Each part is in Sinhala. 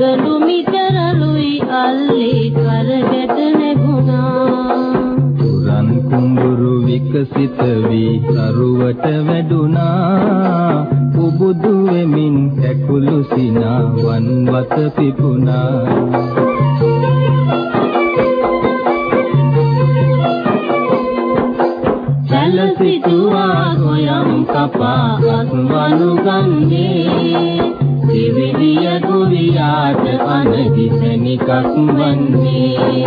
ලුමි කරලුයි අල්ලේ කරගැට නැගුණා පුරන් කුඹුරු විකසිත වී තරුවට වැඩුණා උබුදු වෙමින් ඇකුළු සිනා වන්වත පිපුණා සිතුවා ගොයම් කපා අස්වනු ගන්නේ දිවිලිය ගොවියාට අනදිසනිකක් වන්නේ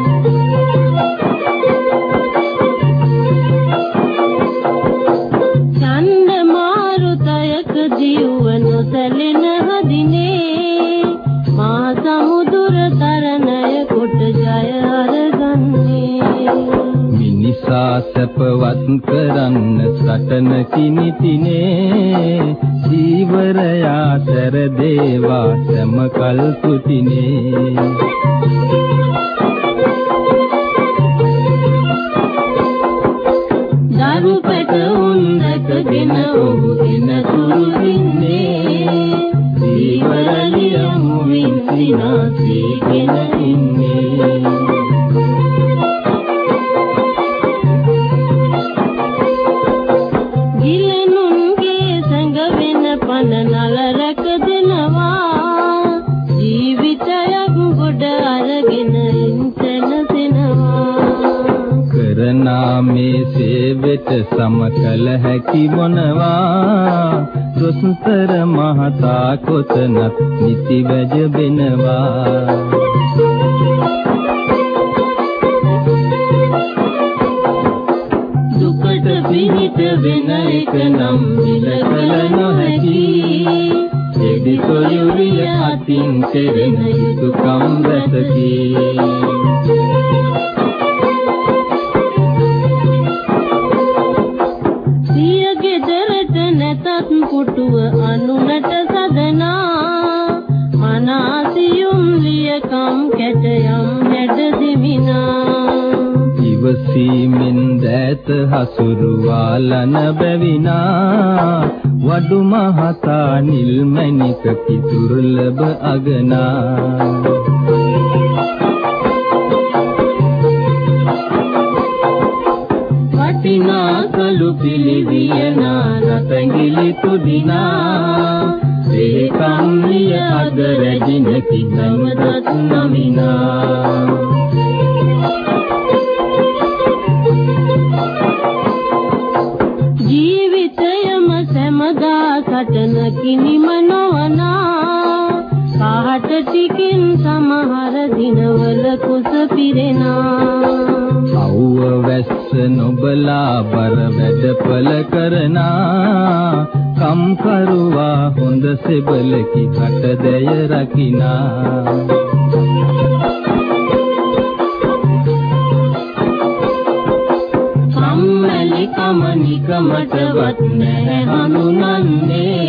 චන්ද මාරුතයක ජීවන සැලෙන හදිනේ මා සමුදුර තරණය කොට ජය අරගන්නේ මිනිසා සැපවත් කරන්න සටන කිනිතිනේ ජීවරයා සැර දේවා සෑම කල් කුටිනේ දරු පැට උන්දකගෙන ඔහු දින තුරු දින්නේ ජීවරලිය මුවින් සිනාසීගෙන ඉන්නේ නල රැක දෙනවා ජීවිතයක් ගොඩ අරගෙන ඉන්සෙනසෙනවා කරනා මේ සේවෙත සමකල හැකි මොනවා දොස්තර මහතා කොතනත් නිති වැජ බෙනවා දුකට පිහිට වෙන එක නම් විලකල නොහැකි එදි සොයුරිය අතින් කෙරෙන යුතුකම් රැසකි සිය ගෙදරට නැතත් පුටුව අනුනට සදනා මනාසියුම් ලියකම් කැටයම් හැඩ දෙමිනා ඉවසීමෙන් දෑත හසුරුවාලන බැවිනා වඩු මහතා නිල්මැණික කිතුරුලබ අගනා වටිනා කළු පිළිවියනා රතැඟිලි තුදිනා ඒකම්ලිය අද රැජින කිනමදත් නමිනා ජීවිතයම සැමදා සටන කිනිම නොවනා කාට ටිකින් සමහර දිනවල කුස පිරෙනා අවුව වැස්ස නොබලා බර වැඩපල කරනා කම්කරුවා හොඳ සෙබලකි කටදැය රකිනා කම්මැලි කම නිකමටවත් නැහැ හඳුනන්නේ